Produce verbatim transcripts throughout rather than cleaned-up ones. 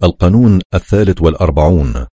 القانون الثالث والأربعون: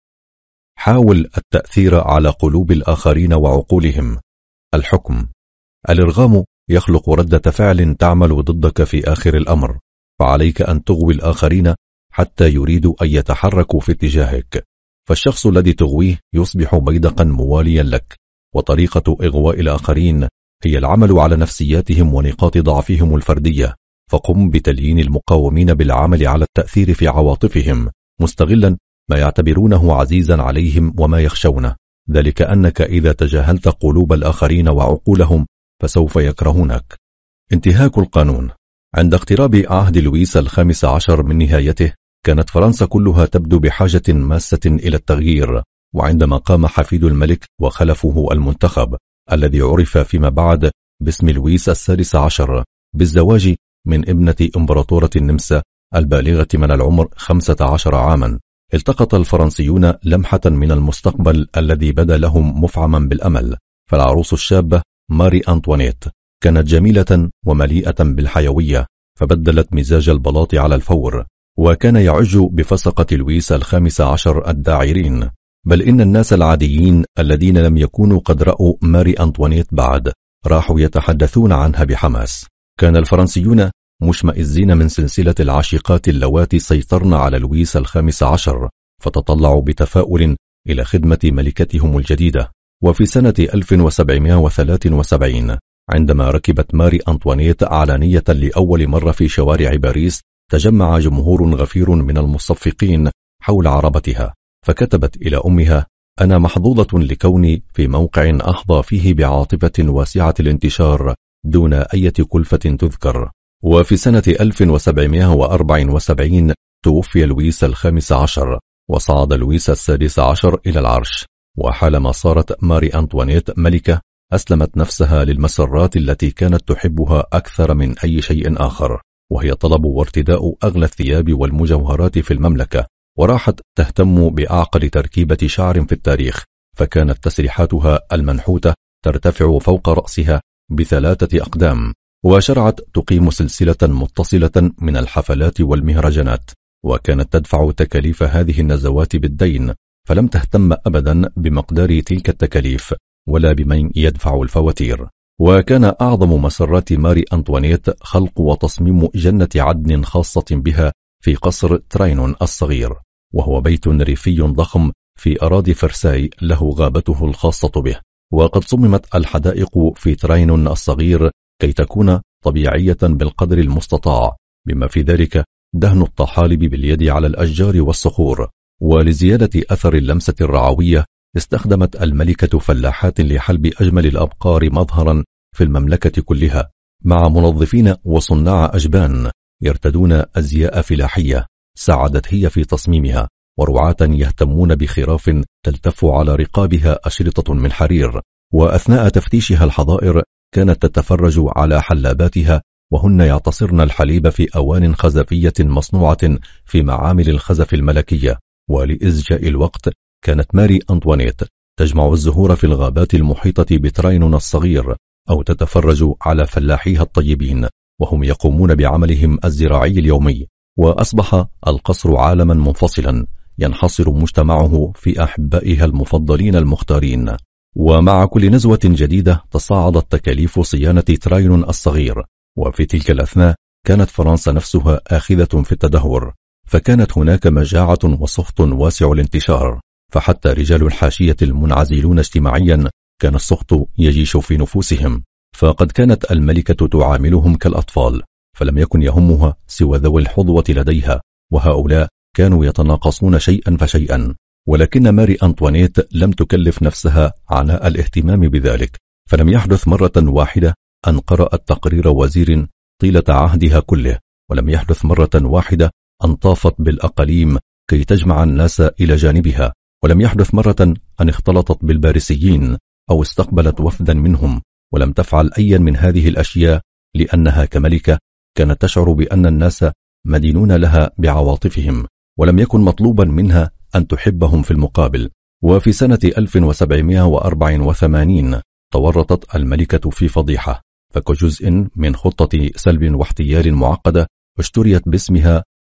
حاول التأثير على قلوب الآخرين وعقولهم. الحكم: الإرغام يخلق ردة فعل تعمل ضدك في آخر الأمر، فعليك أن تغوي الآخرين حتى يريدوا أن يتحركوا في اتجاهك، فالشخص الذي تغويه يصبح بيدقا مواليا لك. وطريقة إغواء الآخرين هي العمل على نفسياتهم ونقاط ضعفهم الفردية، فقم بتليين المقاومين بالعمل على التأثير في عواطفهم، مستغلا ما يعتبرونه عزيزا عليهم وما يخشونه، ذلك أنك إذا تجاهلت قلوب الآخرين وعقولهم فسوف يكرهونك. انتهاك القانون: عند اقتراب عهد لويس الخامس عشر من نهايته، كانت فرنسا كلها تبدو بحاجة ماسة إلى التغيير، وعندما قام حفيد الملك وخلفه المنتخب الذي عرف فيما بعد باسم لويس السادس عشر بالزواج من ابنة إمبراطورة النمسا البالغة من العمر خمسة عشر عاما، التقط الفرنسيون لمحة من المستقبل الذي بدا لهم مفعما بالأمل. فالعروس الشابة ماري أنطوانيت كانت جميلة ومليئة بالحيوية، فبدلت مزاج البلاط على الفور، وكان يعج بفسقة لويس الخامس عشر الداعرين، بل إن الناس العاديين الذين لم يكونوا قد رأوا ماري أنطوانيت بعد راحوا يتحدثون عنها بحماس. كان الفرنسيون مشمئزين من سلسلة العاشقات اللواتي سيطرن على لويس الخامس عشر، فتطلعوا بتفاؤل إلى خدمة ملكتهم الجديدة. وفي سنة ألف وسبعمائة وثلاثة وسبعين عندما ركبت ماري أنطوانيت علانية لأول مرة في شوارع باريس، تجمع جمهور غفير من المصفقين حول عربتها، فكتبت إلى أمها: أنا محظوظة لكوني في موقع أحظى فيه بعاطفة واسعة الانتشار دون أي كلفة تذكر. وفي سنة ألف وسبعمائة وأربعة وسبعين توفي لويس الخامس عشر، وصعد لويس السادس عشر إلى العرش، وحالما صارت ماري أنطوانيت ملكة أسلمت نفسها للمسرات التي كانت تحبها أكثر من أي شيء آخر، وهي طلب وارتداء أغلى الثياب والمجوهرات في المملكة، وراحت تهتم بأعقد تركيبة شعر في التاريخ، فكانت تسريحاتها المنحوتة ترتفع فوق رأسها بثلاثة أقدام، وشرعت تقيم سلسلة متصلة من الحفلات والمهرجانات، وكانت تدفع تكاليف هذه النزوات بالدين، فلم تهتم أبدا بمقدار تلك التكاليف ولا بمن يدفع الفواتير. وكان أعظم مسرات ماري أنطوانيت خلق وتصميم جنة عدن خاصة بها في قصر تراينون الصغير، وهو بيت ريفي ضخم في أراضي فرساي له غابته الخاصة به. وقد صممت الحدائق في تراينون الصغير كي تكون طبيعية بالقدر المستطاع، بما في ذلك دهن الطحالب باليد على الأشجار والصخور. ولزيادة أثر اللمسة الرعوية استخدمت الملكة فلاحات لحلب أجمل الأبقار مظهرا في المملكة كلها، مع منظفين وصناع أجبان يرتدون أزياء فلاحية ساعدت هي في تصميمها، ورعاة يهتمون بخراف تلتف على رقابها أشرطة من حرير. وأثناء تفتيشها الحظائر كانت تتفرج على حلاباتها وهن يعتصرن الحليب في أوان خزفية مصنوعة في معامل الخزف الملكية. ولإزجاء الوقت كانت ماري أنطوانيت تجمع الزهور في الغابات المحيطة بتراينون الصغير، أو تتفرج على فلاحيها الطيبين وهم يقومون بعملهم الزراعي اليومي. وأصبح القصر عالما منفصلا ينحصر مجتمعه في أحبائها المفضلين المختارين. ومع كل نزوة جديدة تصاعدت تكاليف صيانة تراينون الصغير، وفي تلك الأثناء كانت فرنسا نفسها آخذة في التدهور، فكانت هناك مجاعة وسخط واسع الانتشار، فحتى رجال الحاشية المنعزلون اجتماعيا كان السخط يجيش في نفوسهم، فقد كانت الملكة تعاملهم كالأطفال، فلم يكن يهمها سوى ذوي الحظوة لديها، وهؤلاء كانوا يتناقصون شيئا فشيئا. ولكن ماري أنطوانيت لم تكلف نفسها عناء الاهتمام بذلك، فلم يحدث مرة واحدة أن قرأت تقرير وزير طيلة عهدها كله، ولم يحدث مرة واحدة أن طافت بالأقاليم كي تجمع الناس إلى جانبها، ولم يحدث مرة أن اختلطت بالباريسيين أو استقبلت وفدا منهم، ولم تفعل أي من هذه الأشياء لأنها كملكة كانت تشعر بأن الناس مدينون لها بعواطفهم، ولم يكن مطلوبا منها أن تحبهم في المقابل. وفي سنة ألف وسبعمائة وأربعة وثمانين تورطت الملكة في فضيحة، فكجزء من خطة سلب واحتيال معقدة اشتريت باسمها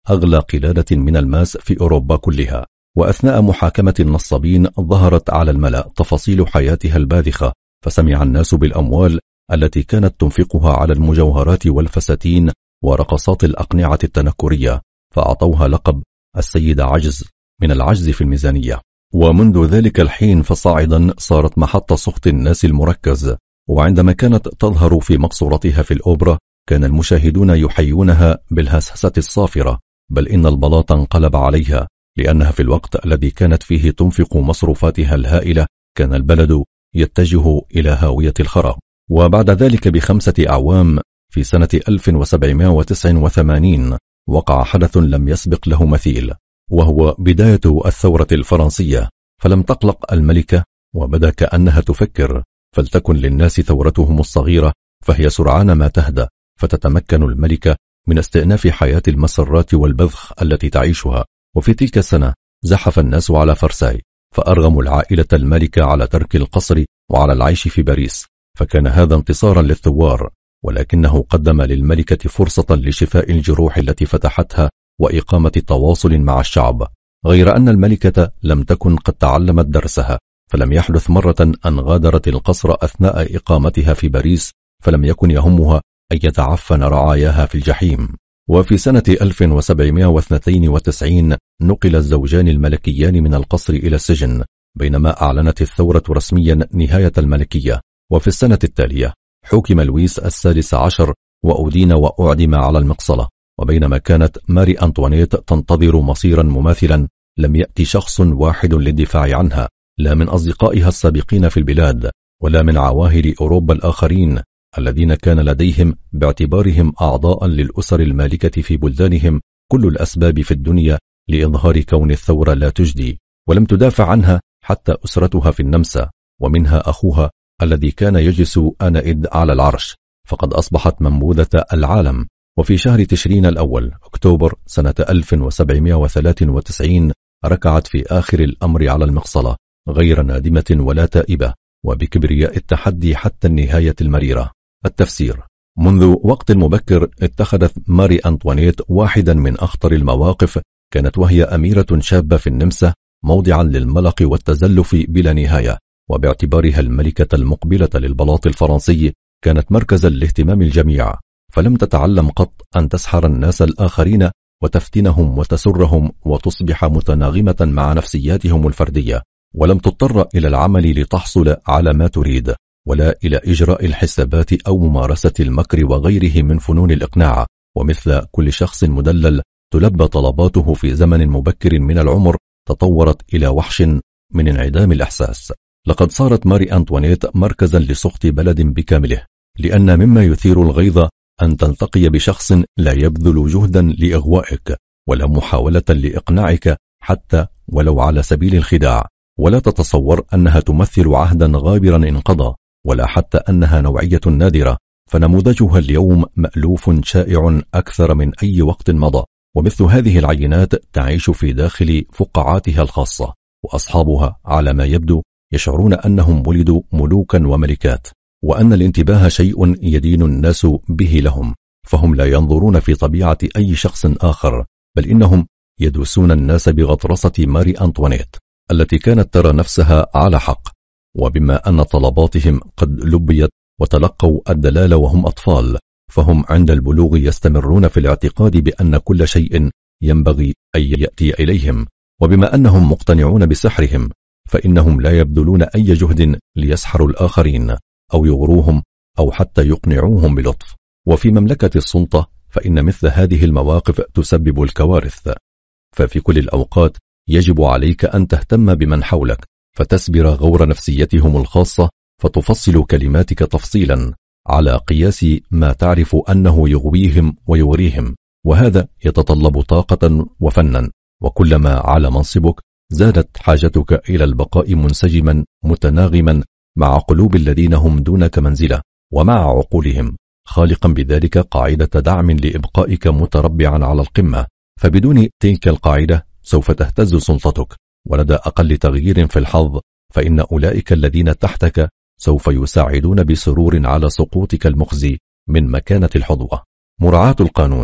أغلى قلادة من الماس في أوروبا كلها. وأثناء محاكمة النصابين ظهرت على الملأ تفاصيل حياتها الباذخة، فسمع الناس بالأموال التي كانت تنفقها على المجوهرات والفساتين ورقصات الأقنعة التنكرية، فأعطوها لقب السيدة عجز من العجز في الميزانية. ومنذ ذلك الحين فصاعدا صارت محط سخط الناس المركز، وعندما كانت تظهر في مقصورتها في الأوبرا كان المشاهدون يحيونها بالهسهسة الصافرة، بل إن البلاط انقلب عليها، لأنها في الوقت الذي كانت فيه تنفق مصروفاتها الهائلة كان البلد يتجه إلى هاوية الخراب. وبعد ذلك بخمسة أعوام في سنة ألف وسبعمائة وتسعة وثمانين وقع حدث لم يسبق له مثيل، وهو بداية الثورة الفرنسية. فلم تقلق الملكة، وبدا كأنها تفكر، فلتكن للناس ثورتهم الصغيرة فهي سرعان ما تهدى، فتتمكن الملكة من استئناف حياة المسرات والبذخ التي تعيشها. وفي تلك السنة زحف الناس على فرساي، فأرغموا العائلة الملكة على ترك القصر وعلى العيش في باريس، فكان هذا انتصارا للثوار، ولكنه قدم للملكة فرصة لشفاء الجروح التي فتحتها وإقامة تواصل مع الشعب، غير أن الملكة لم تكن قد تعلمت درسها، فلم يحدث مرة أن غادرت القصر أثناء إقامتها في باريس فلم يكن يهمها أن يتعفن رعاياها في الجحيم. وفي سنة ألف وسبعمائة واثنين وتسعين نقل الزوجان الملكيان من القصر إلى السجن، بينما أعلنت الثورة رسميا نهاية الملكية. وفي السنة التالية حكم لويس السادس عشر وأدين وأعدم على المقصلة. وبينما كانت ماري أنطوانيت تنتظر مصيرا مماثلا لم يأتي شخص واحد للدفاع عنها، لا من أصدقائها السابقين في البلاد ولا من عواهل أوروبا الآخرين الذين كان لديهم باعتبارهم أعضاء للأسر المالكة في بلدانهم كل الأسباب في الدنيا لإظهار كون الثورة لا تجدي. ولم تدافع عنها حتى أسرتها في النمسا، ومنها أخوها الذي كان يجلس آنئذ على العرش، فقد أصبحت منبوذة العالم. وفي شهر تشرين الأول أكتوبر سنة ألف وسبعمائة وثلاثة وتسعين ركعت في آخر الأمر على المقصلة غير نادمة ولا تائبة، وبكبرياء التحدي حتى النهاية المريرة. التفسير: منذ وقت مبكر اتخذت ماري أنطوانيت واحدا من أخطر المواقف، كانت وهي أميرة شابة في النمسا موضعا للملق والتزلف بلا نهاية، وباعتبارها الملكة المقبلة للبلاط الفرنسي كانت مركزا لاهتمام الجميع، فلم تتعلم قط أن تسحر الناس الآخرين وتفتنهم وتسرهم وتصبح متناغمة مع نفسياتهم الفردية، ولم تضطر إلى العمل لتحصل على ما تريد، ولا إلى إجراء الحسابات أو ممارسة المكر وغيره من فنون الإقناع. ومثل كل شخص مدلل تلبى طلباته في زمن مبكر من العمر، تطورت إلى وحش من انعدام الإحساس. لقد صارت ماري أنطوانيت مركزا لسخط بلد بكامله، لأن مما يثير الغيظ أن تلتقي بشخص لا يبذل جهدا لإغوائك ولا محاولة لإقناعك حتى ولو على سبيل الخداع، ولا تتصور أنها تمثل عهدا غابرا انقضى، ولا حتى أنها نوعية نادرة، فنموذجها اليوم مألوف شائع أكثر من أي وقت مضى. ومثل هذه العينات تعيش في داخل فقاعاتها الخاصة، وأصحابها على ما يبدو يشعرون أنهم ولدوا ملوكا وملكات، وأن الانتباه شيء يدين الناس به لهم، فهم لا ينظرون في طبيعة أي شخص آخر، بل إنهم يدوسون الناس بغطرسة ماري أنطوانيت التي كانت ترى نفسها على حق. وبما أن طلباتهم قد لبيت وتلقوا الدلال وهم أطفال، فهم عند البلوغ يستمرون في الاعتقاد بأن كل شيء ينبغي أن يأتي إليهم، وبما أنهم مقتنعون بسحرهم فإنهم لا يبذلون أي جهد ليسحروا الآخرين أو يغروهم أو حتى يقنعوهم بلطف. وفي مملكة السلطة فإن مثل هذه المواقف تسبب الكوارث، ففي كل الأوقات يجب عليك أن تهتم بمن حولك، فتسبر غور نفسيتهم الخاصة، فتفصل كلماتك تفصيلا على قياس ما تعرف أنه يغويهم ويغريهم، وهذا يتطلب طاقة وفنا. وكلما على منصبك زادت حاجتك إلى البقاء منسجما متناغما مع قلوب الذين هم دونك منزلة ومع عقولهم، خالقا بذلك قاعدة دعم لإبقائك متربعا على القمة، فبدون تلك القاعدة سوف تهتز سلطتك، ولدى أقل تغيير في الحظ فإن أولئك الذين تحتك سوف يساعدون بسرور على سقوطك المخزي من مكانة الحظوة. مراعاة القانون.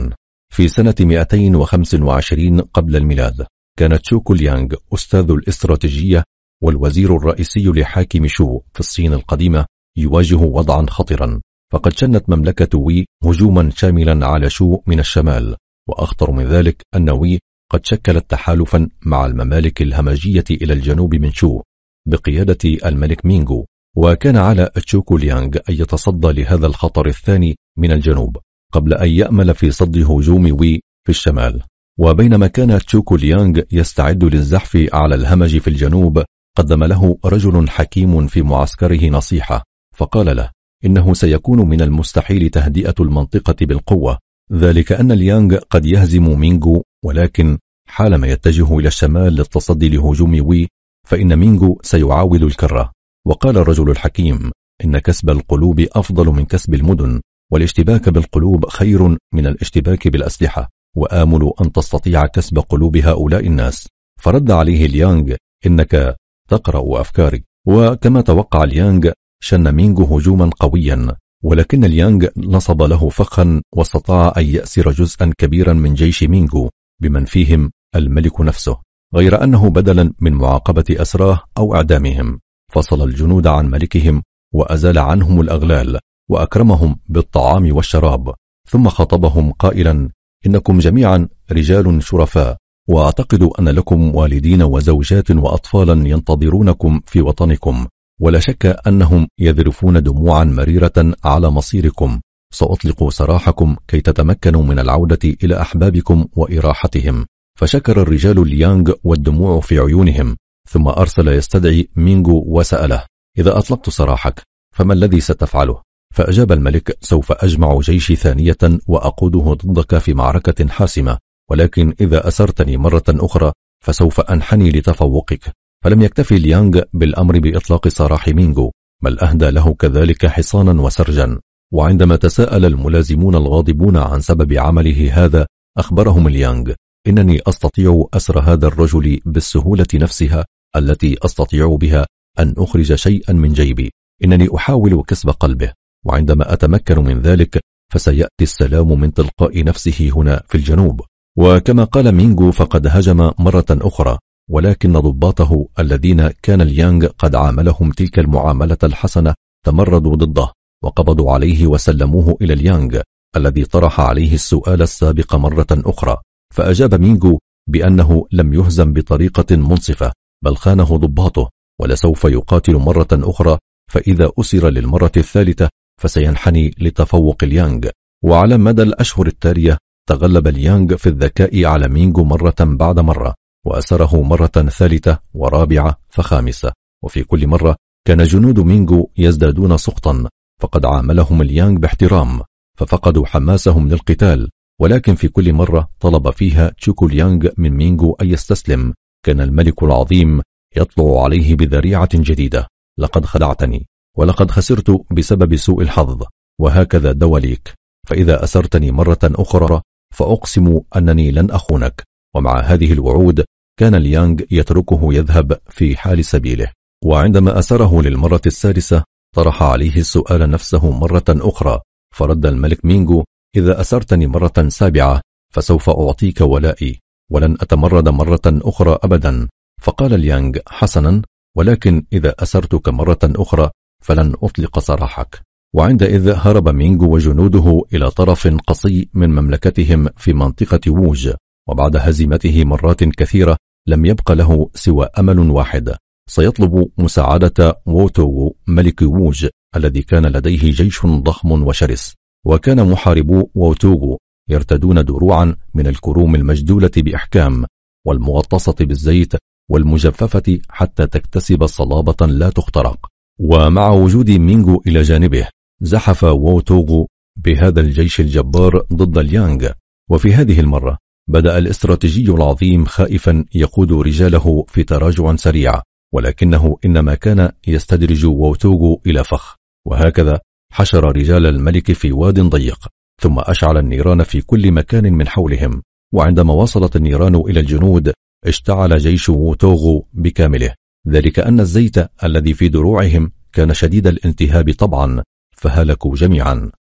في سنة مئتين وخمسة وعشرين قبل الميلاد كان تشو كوليانغ أستاذ الاستراتيجية والوزير الرئيسي لحاكم شو في الصين القديمة يواجه وضعا خطرا، فقد شنت مملكة وي هجوما شاملا على شو من الشمال، وأخطر من ذلك أن وي قد شكلت تحالفا مع الممالك الهمجية إلى الجنوب من شو بقيادة الملك مينغو، وكان على تشو كوليانغ أن يتصدى لهذا الخطر الثاني من الجنوب قبل أن يأمل في صد هجوم وي في الشمال. وبينما كان تشو كوليانغ يستعد للزحف على الهمج في الجنوب قدم له رجل حكيم في معسكره نصيحة، فقال له إنه سيكون من المستحيل تهدئة المنطقة بالقوة، ذلك أن اليانغ قد يهزم مينغو، ولكن حالما يتجه إلى الشمال للتصدي لهجوم وي فإن مينغو سيعاود الكرة. وقال الرجل الحكيم إن كسب القلوب أفضل من كسب المدن، والاشتباك بالقلوب خير من الاشتباك بالأسلحة، وآمل أن تستطيع كسب قلوب هؤلاء الناس. فرد عليه اليانغ إنك تقرأ أفكاري. وكما توقع اليانغ شن مينغو هجوما قويا، ولكن اليانغ نصب له فخا واستطاع أن يأسر جزءا كبيرا من جيش مينغو بمن فيهم الملك نفسه، غير أنه بدلا من معاقبة أسراه أو إعدامهم فصل الجنود عن ملكهم وأزال عنهم الأغلال وأكرمهم بالطعام والشراب، ثم خطبهم قائلا إنكم جميعا رجال شرفاء، وأعتقد أن لكم والدين وزوجات وأطفالا ينتظرونكم في وطنكم، ولا شك أنهم يذرفون دموعا مريرة على مصيركم. سأطلق سراحكم كي تتمكنوا من العودة إلى أحبابكم وإراحتهم. فشكر الرجال اليانغ والدموع في عيونهم، ثم أرسل يستدعي مينغو وسأله إذا أطلقت سراحك فما الذي ستفعله؟ فأجاب الملك سوف أجمع جيشي ثانية وأقوده ضدك في معركة حاسمة، ولكن إذا أسرتني مرة أخرى فسوف أنحني لتفوقك. فلم يكتفي اليانغ بالأمر بإطلاق سراح مينغو، بل أهدى له كذلك حصانا وسرجا. وعندما تساءل الملازمون الغاضبون عن سبب عمله هذا أخبرهم اليانغ إنني أستطيع أسر هذا الرجل بالسهولة نفسها التي أستطيع بها أن أخرج شيئا من جيبي، إنني أحاول كسب قلبه، وعندما أتمكن من ذلك فسيأتي السلام من تلقاء نفسه هنا في الجنوب. وكما قال مينغو فقد هجم مرة أخرى، ولكن ضباطه الذين كان اليانغ قد عاملهم تلك المعاملة الحسنة تمردوا ضده وقبضوا عليه وسلموه إلى اليانغ الذي طرح عليه السؤال السابق مرة أخرى. فأجاب مينغو بأنه لم يهزم بطريقة منصفة، بل خانه ضباطه ولسوف يقاتل مرة أخرى، فإذا أسر للمرة الثالثة فسينحني لتفوق اليانغ. وعلى مدى الأشهر التالية تغلب اليانغ في الذكاء على مينغو مرة بعد مرة، وأسره مرة ثالثة ورابعة فخامسة، وفي كل مرة كان جنود مينغو يزدادون سقطا، فقد عاملهم اليانغ باحترام ففقدوا حماسهم للقتال. ولكن في كل مرة طلب فيها تشو كوليانغ من مينغو أن يستسلم كان الملك العظيم يطلع عليه بذريعة جديدة: لقد خدعتني ولقد خسرت بسبب سوء الحظ، وهكذا دواليك، فإذا أسرتني مرة أخرى فأقسم أنني لن أخونك. ومع هذه الوعود كان اليانغ يتركه يذهب في حال سبيله. وعندما أسره للمرة السادسة طرح عليه السؤال نفسه مرة أخرى، فرد الملك مينغو: إذا أسرتني مرة سابعة فسوف أعطيك ولائي ولن أتمرد مرة أخرى أبدا. فقال اليانغ: حسنا، ولكن إذا أسرتك مرة أخرى فلن أطلق سراحك. وعندئذ هرب مينغو وجنوده إلى طرف قصي من مملكتهم في منطقة ووج، وبعد هزيمته مرات كثيرة لم يبق له سوى أمل واحد: سيطلب مساعدة ووتوغو ملك ووج الذي كان لديه جيش ضخم وشرس. وكان محاربو ووتوغو يرتدون دروعا من الكروم المجدولة بإحكام والمغطسة بالزيت والمجففة حتى تكتسب صلابة لا تخترق. ومع وجود مينغو إلى جانبه زحف ووتوغو بهذا الجيش الجبار ضد اليانغ. وفي هذه المرة بدأ الاستراتيجي العظيم خائفا يقود رجاله في تراجع سريع، ولكنه إنما كان يستدرج ووتوغو إلى فخ. وهكذا حشر رجال الملك في واد ضيق، ثم أشعل النيران في كل مكان من حولهم. وعندما وصلت النيران إلى الجنود اشتعل جيش ووتوغو بكامله، ذلك أن الزيت الذي في دروعهم كان شديد الالتهاب طبعا، فهلكوا جميعا.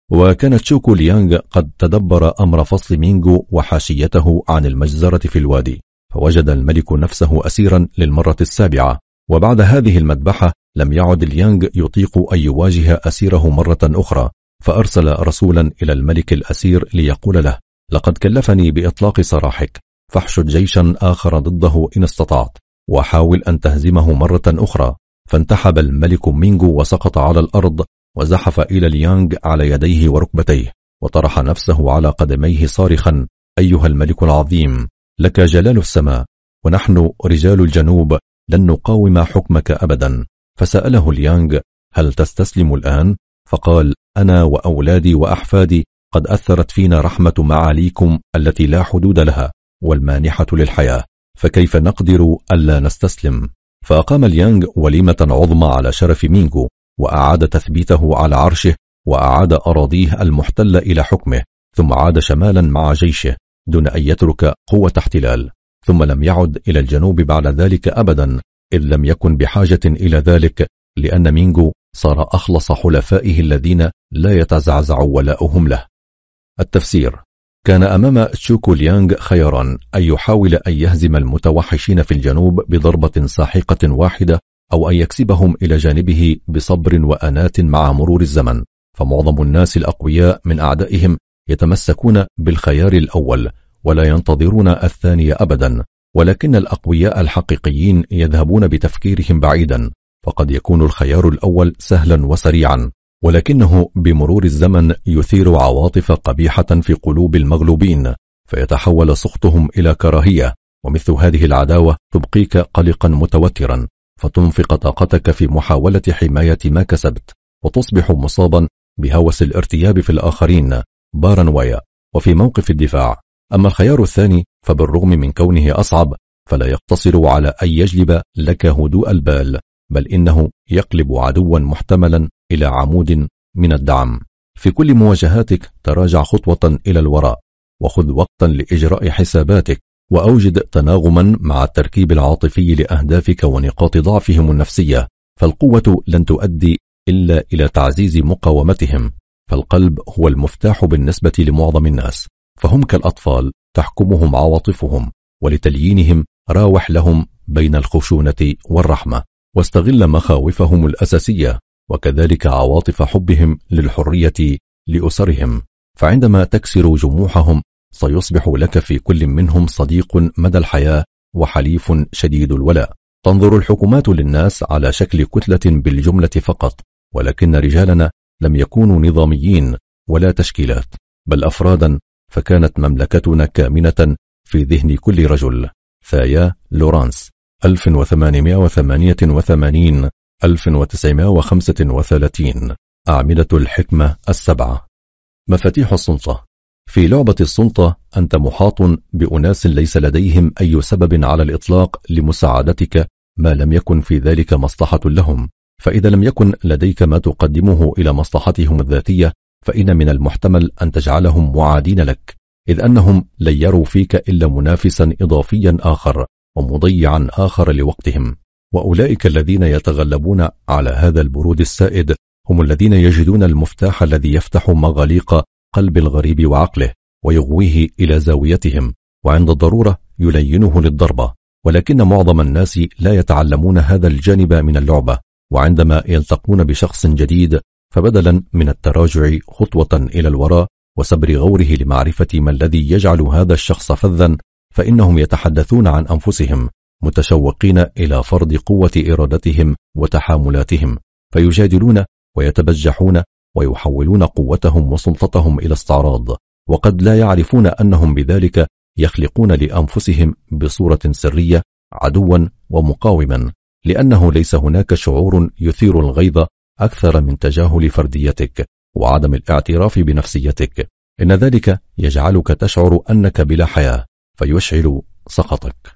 وكانت تشوكو ليانغ قد تدبر أمر فصل مينغو وحاشيته عن المجزرة في الوادي، فوجد الملك نفسه أسيرا للمرة السابعة. وبعد هذه المذبحة لم يعد ليانغ يطيق أن يواجه أسيره مرة أخرى، فأرسل رسولا إلى الملك الأسير ليقول له: لقد كلفني بإطلاق سراحك، فاحشد جيشا آخر ضده إن استطعت، وحاول أن تهزمه مرة أخرى. فانتحب الملك مينغو وسقط على الأرض، وزحف إلى ليانغ على يديه وركبتيه، وطرح نفسه على قدميه صارخا: أيها الملك العظيم، لك جلال السماء، ونحن رجال الجنوب لن نقاوم حكمك أبدا. فسأله ليانغ: هل تستسلم الآن؟ فقال: أنا وأولادي وأحفادي قد أثرت فينا رحمة معاليكم التي لا حدود لها والمانحة للحياة، فكيف نقدر ألا نستسلم؟ فأقام ليانغ وليمة عظمى على شرف مينغو، وأعاد تثبيته على عرشه، وأعاد أراضيه المحتلة إلى حكمه، ثم عاد شمالا مع جيشه دون أن يترك قوة احتلال، ثم لم يعد إلى الجنوب بعد ذلك أبدا، إذ لم يكن بحاجة إلى ذلك، لأن مينغو صار أخلص حلفائه الذين لا يتزعزع ولاؤهم له. التفسير: كان أمام تشوكو ليانغ خياران: أن يحاول أن يهزم المتوحشين في الجنوب بضربة ساحقة واحدة، أو أن يكسبهم إلى جانبه بصبر وأنات مع مرور الزمن، فمعظم الناس الأقوياء من أعدائهم يتمسكون بالخيار الأول ولا ينتظرون الثاني أبدا، ولكن الأقوياء الحقيقيين يذهبون بتفكيرهم بعيدا، فقد يكون الخيار الأول سهلا وسريعا، ولكنه بمرور الزمن يثير عواطف قبيحة في قلوب المغلوبين، فيتحول سخطهم إلى كراهية، ومثل هذه العداوة تبقيك قلقا متوترا، فتنفق طاقتك في محاولة حماية ما كسبت، وتصبح مصابا بهوس الارتياب في الآخرين بارانويا وفي موقف الدفاع. أما الخيار الثاني فبالرغم من كونه أصعب، فلا يقتصر على أن يجلب لك هدوء البال، بل إنه يقلب عدوا محتملا إلى عمود من الدعم. في كل مواجهاتك تراجع خطوة إلى الوراء، وخذ وقتا لإجراء حساباتك، وأوجد تناغما مع التركيب العاطفي لأهدافك ونقاط ضعفهم النفسية، فالقوة لن تؤدي إلا إلى تعزيز مقاومتهم، فالقلب هو المفتاح بالنسبة لمعظم الناس، فهم كالأطفال تحكمهم عواطفهم، ولتليينهم راوح لهم بين الخشونة والرحمة، واستغل مخاوفهم الأساسية، وكذلك عواطف حبهم للحرية لأسرهم، فعندما تكسر جموحهم سيصبح لك في كل منهم صديق مدى الحياة وحليف شديد الولاء. تنظر الحكومات للناس على شكل كتلة بالجملة فقط، ولكن رجالنا لم يكونوا نظاميين ولا تشكيلات، بل أفرادا، فكانت مملكتنا كامنة في ذهن كل رجل. ثايا لورانس ألف وثمانمائة وثمانية وثمانين ألف وتسعمائة وخمسة وثلاثين. أعمدة الحكمة السبعة. مفاتيح السلطة. في لعبة السلطة أنت محاط بأناس ليس لديهم أي سبب على الإطلاق لمساعدتك ما لم يكن في ذلك مصلحة لهم، فإذا لم يكن لديك ما تقدمه إلى مصلحتهم الذاتية، فإن من المحتمل أن تجعلهم معادين لك، إذ أنهم لن يروا فيك إلا منافسا إضافيا آخر ومضيعا آخر لوقتهم. وأولئك الذين يتغلبون على هذا البرود السائد هم الذين يجدون المفتاح الذي يفتح مغاليق قلب الغريب وعقله ويغويه إلى زاويتهم، وعند الضرورة يلينه للضربة. ولكن معظم الناس لا يتعلمون هذا الجانب من اللعبة، وعندما يلتقون بشخص جديد فبدلا من التراجع خطوة إلى الوراء وسبر غوره لمعرفة ما الذي يجعل هذا الشخص فذا، فإنهم يتحدثون عن أنفسهم متشوقين إلى فرض قوة إرادتهم وتحاملاتهم، فيجادلون ويتبجحون ويحولون قوتهم وسلطتهم إلى استعراض، وقد لا يعرفون أنهم بذلك يخلقون لأنفسهم بصورة سرية عدوا ومقاوما، لأنه ليس هناك شعور يثير الغيظ أكثر من تجاهل فرديتك وعدم الاعتراف بنفسيتك، إن ذلك يجعلك تشعر أنك بلا حياة فيشعل سخطك.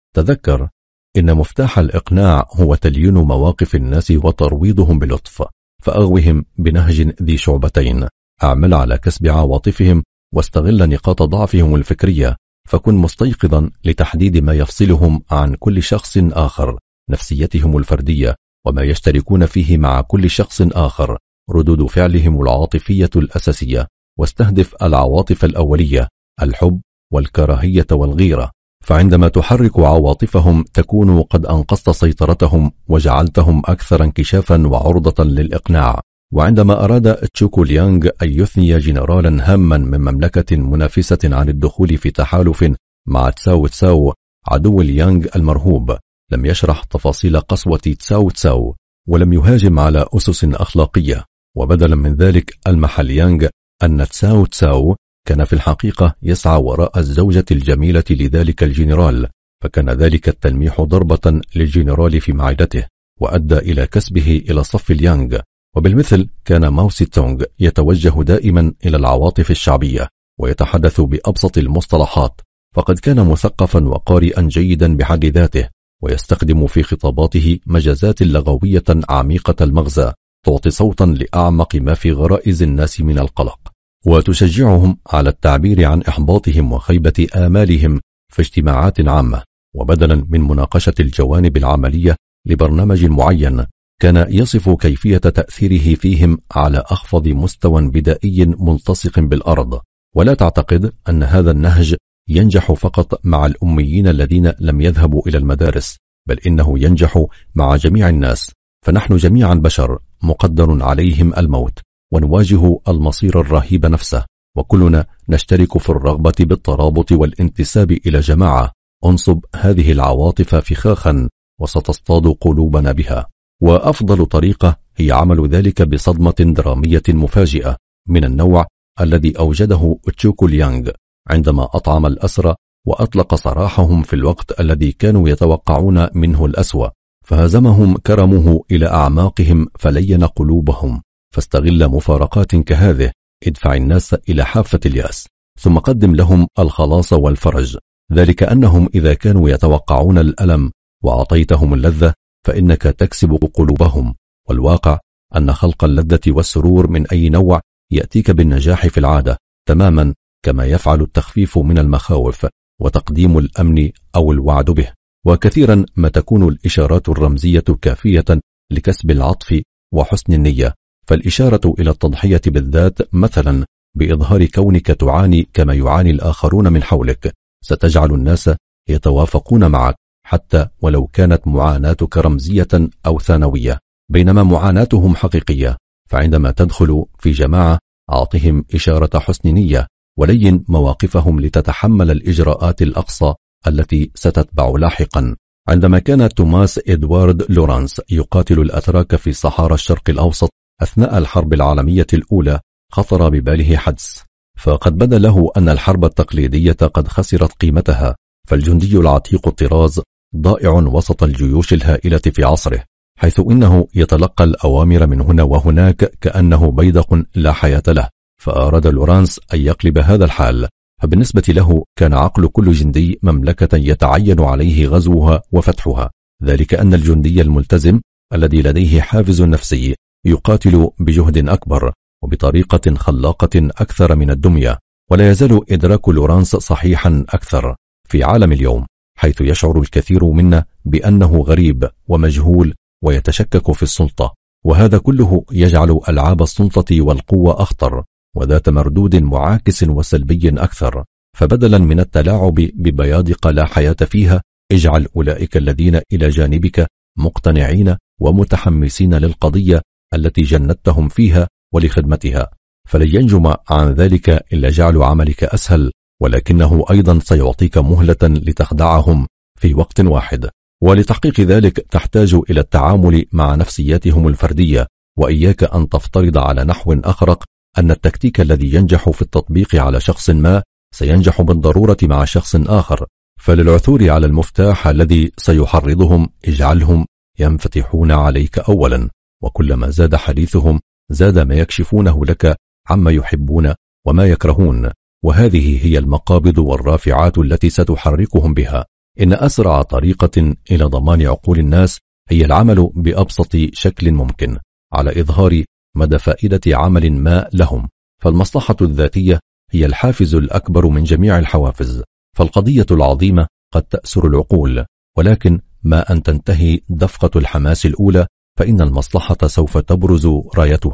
تذكر إن مفتاح الإقناع هو تليين مواقف الناس وترويضهم بلطف، فأغوهم بنهج ذي شعبتين، أعمل على كسب عواطفهم واستغل نقاط ضعفهم الفكرية، فكن مستيقظا لتحديد ما يفصلهم عن كل شخص آخر، نفسيتهم الفردية وما يشتركون فيه مع كل شخص آخر، ردود فعلهم العاطفية الأساسية، واستهدف العواطف الأولية، الحب والكراهية والغيرة. فعندما تحرك عواطفهم تكون قد أنقذت سيطرتهم وجعلتهم أكثر انكشافا وعرضة للإقناع. وعندما أراد تشوكو ليانغ أن يثني جنرالا هاما من مملكة منافسة عن الدخول في تحالف مع تساو تساو عدو ليانغ المرهوب، لم يشرح تفاصيل قسوة تساو تساو، ولم يهاجم على أسس أخلاقية، وبدلا من ذلك ألمح ليانغ أن تساو تساو كان في الحقيقة يسعى وراء الزوجة الجميلة لذلك الجنرال، فكان ذلك التلميح ضربة للجنرال في معدته، وأدى إلى كسبه إلى صف ليانغ. وبالمثل كان ماو سي تونغ يتوجه دائما إلى العواطف الشعبية ويتحدث بأبسط المصطلحات، فقد كان مثقفا وقارئا جيدا بحد ذاته، ويستخدم في خطاباته مجازات لغوية عميقة المغزى تعطي صوتا لأعمق ما في غرائز الناس من القلق، وتشجعهم على التعبير عن إحباطهم وخيبة آمالهم في اجتماعات عامة. وبدلا من مناقشة الجوانب العملية لبرنامج معين، كان يصف كيفية تأثيره فيهم على أخفض مستوى بدائي ملتصق بالأرض. ولا تعتقد أن هذا النهج ينجح فقط مع الأميين الذين لم يذهبوا إلى المدارس، بل إنه ينجح مع جميع الناس، فنحن جميعا بشر مقدر عليهم الموت، ونواجه المصير الرهيب نفسه، وكلنا نشترك في الرغبة بالترابط والانتساب إلى جماعة. انصب هذه العواطف فخاخا وستصطاد قلوبنا بها. وأفضل طريقة هي عمل ذلك بصدمة درامية مفاجئة من النوع الذي أوجده تشوكو ليانغ عندما أطعم الأسرى وأطلق سراحهم في الوقت الذي كانوا يتوقعون منه الأسوأ، فهزمهم كرمه إلى أعماقهم فلين قلوبهم. فاستغل مفارقات كهذه، ادفع الناس إلى حافة اليأس، ثم قدم لهم الخلاص والفرج، ذلك أنهم إذا كانوا يتوقعون الألم وأعطيتهم اللذة فإنك تكسب قلوبهم. والواقع أن خلق اللذة والسرور من أي نوع يأتيك بالنجاح في العادة، تماما كما يفعل التخفيف من المخاوف وتقديم الأمن أو الوعد به. وكثيرا ما تكون الإشارات الرمزية كافية لكسب العطف وحسن النية، فالإشارة إلى التضحية بالذات، مثلا بإظهار كونك تعاني كما يعاني الآخرون من حولك، ستجعل الناس يتوافقون معك حتى ولو كانت معاناتك رمزية أو ثانوية، بينما معاناتهم حقيقية. فعندما تدخل في جماعة أعطهم إشارة حسن نية، ولين مواقفهم لتتحمل الإجراءات الأقصى التي ستتبع لاحقا. عندما كان توماس إدوارد لورانس يقاتل الأتراك في صحارى الشرق الأوسط أثناء الحرب العالمية الأولى، خطر بباله حدس، فقد بدا له أن الحرب التقليدية قد خسرت قيمتها، فالجندي العتيق الطراز ضائع وسط الجيوش الهائلة في عصره، حيث إنه يتلقى الأوامر من هنا وهناك كأنه بيدق لا حياة له. فأراد لورانس أن يقلب هذا الحال، فبالنسبة له كان عقل كل جندي مملكة يتعين عليه غزوها وفتحها، ذلك أن الجندي الملتزم الذي لديه حافز نفسي يقاتل بجهد أكبر وبطريقة خلاقة أكثر من الدمية. ولا يزال إدراك لورانس صحيحا أكثر في عالم اليوم، حيث يشعر الكثير منا بأنه غريب ومجهول ويتشكك في السلطة، وهذا كله يجعل ألعاب السلطة والقوة أخطر وذات مردود معاكس وسلبي أكثر. فبدلا من التلاعب ببيادق لا حياة فيها، اجعل أولئك الذين إلى جانبك مقتنعين ومتحمسين للقضية التي جندتهم فيها ولخدمتها، فلن ينجم عن ذلك إلا جعل عملك أسهل، ولكنه أيضا سيعطيك مهلة لتخدعهم في وقت واحد. ولتحقيق ذلك تحتاج إلى التعامل مع نفسياتهم الفردية، وإياك أن تفترض على نحو أخرق أن التكتيك الذي ينجح في التطبيق على شخص ما سينجح بالضرورة مع شخص آخر. فللعثور على المفتاح الذي سيحرضهم اجعلهم ينفتحون عليك أولا، وكلما زاد حديثهم زاد ما يكشفونه لك عما يحبون وما يكرهون، وهذه هي المقابض والرافعات التي ستحركهم بها. إن أسرع طريقة إلى ضمان عقول الناس هي العمل بأبسط شكل ممكن على إظهار مدى فائدة عمل ما لهم، فالمصلحة الذاتية هي الحافز الأكبر من جميع الحوافز. فالقضية العظيمة قد تأسر العقول، ولكن ما أن تنتهي دفقة الحماس الأولى فإن المصلحة سوف تبرز رايتها.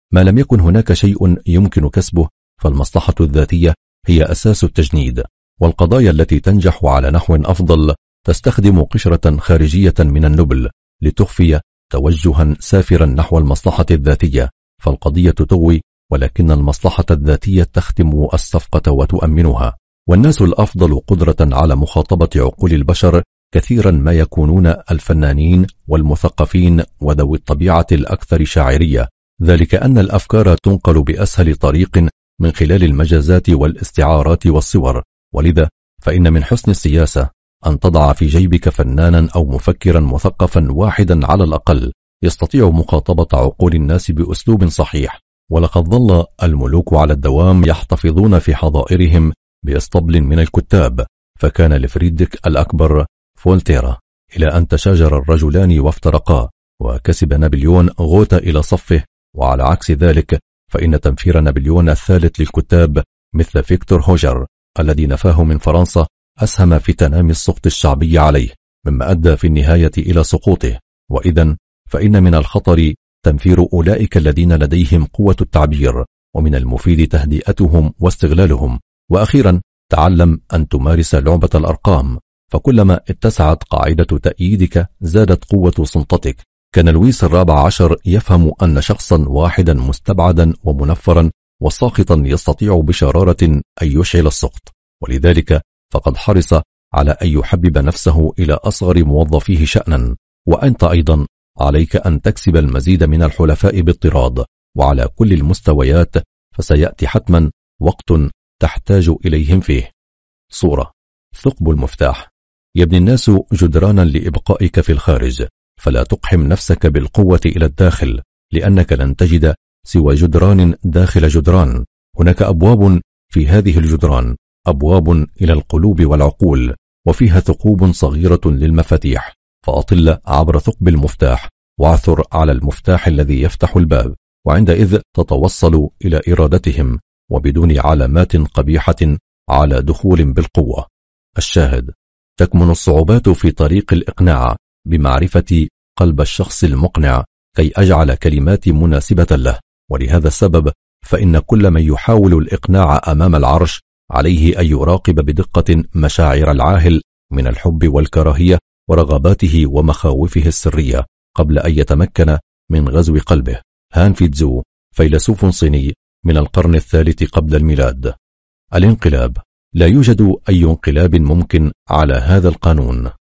ما لم يكن هناك شيء يمكن كسبه فالمصلحة الذاتية هي أساس التجنيد، والقضايا التي تنجح على نحو أفضل تستخدم قشرة خارجية من النبل لتخفي توجها سافرا نحو المصلحة الذاتية، فالقضية تغوي ولكن المصلحة الذاتية تختم الصفقة وتؤمنها. والناس الأفضل قدرة على مخاطبة عقول البشر كثيرا ما يكونون الفنانين والمثقفين وذوي الطبيعة الأكثر شاعرية، ذلك أن الأفكار تنقل بأسهل طريق من خلال المجازات والاستعارات والصور. ولذا فإن من حسن السياسة أن تضع في جيبك فنانا أو مفكرا مثقفا واحدا على الأقل يستطيع مخاطبة عقول الناس بأسلوب صحيح. ولقد ظل الملوك على الدوام يحتفظون في حظائرهم بإسطبل من الكتاب، فكان لفريدريك الأكبر فولتيرا، إلى أن تشاجر الرجلان وافترقا وكسب نابليون غوتا إلى صفه. وعلى عكس ذلك فإن تنفير نابليون الثالث للكتاب مثل فيكتور هوجر الذي نفاه من فرنسا أسهم في تنامي السخط الشعبي عليه، مما أدى في النهاية إلى سقوطه. وإذن فإن من الخطر تنفير أولئك الذين لديهم قوة التعبير، ومن المفيد تهدئتهم واستغلالهم. وأخيرا تعلم أن تمارس لعبة الأرقام، فكلما اتسعت قاعدة تأييدك زادت قوة سلطتك. كان لويس الرابع عشر يفهم أن شخصا واحدا مستبعدا ومنفرا وساقطا يستطيع بشرارة أن يشعل السقط، ولذلك فقد حرص على أن يحبب نفسه إلى أصغر موظفيه شأنا. وأنت أيضا عليك أن تكسب المزيد من الحلفاء باضطراد وعلى كل المستويات، فسيأتي حتما وقت تحتاج إليهم فيه. صورة: ثقب المفتاح. يبني الناس جدرانا لإبقائك في الخارج، فلا تقحم نفسك بالقوة إلى الداخل، لأنك لن تجد سوى جدران داخل جدران. هناك أبواب في هذه الجدران، أبواب إلى القلوب والعقول، وفيها ثقوب صغيرة للمفاتيح، فأطل عبر ثقب المفتاح واعثر على المفتاح الذي يفتح الباب، وعندئذ تتوصل إلى إرادتهم وبدون علامات قبيحة على دخول بالقوة. الشاهد: تكمن الصعوبات في طريق الإقناع بمعرفة قلب الشخص المقنع كي أجعل كلماتي مناسبة له. ولهذا السبب فإن كل من يحاول الإقناع أمام العرش عليه أن يراقب بدقة مشاعر العاهل من الحب والكراهية ورغباته ومخاوفه السرية قبل أن يتمكن من غزو قلبه. هان فيتزو، فيلسوف صيني من القرن الثالث قبل الميلاد. الانقلاب: لا يوجد أي انقلاب ممكن على هذا القانون.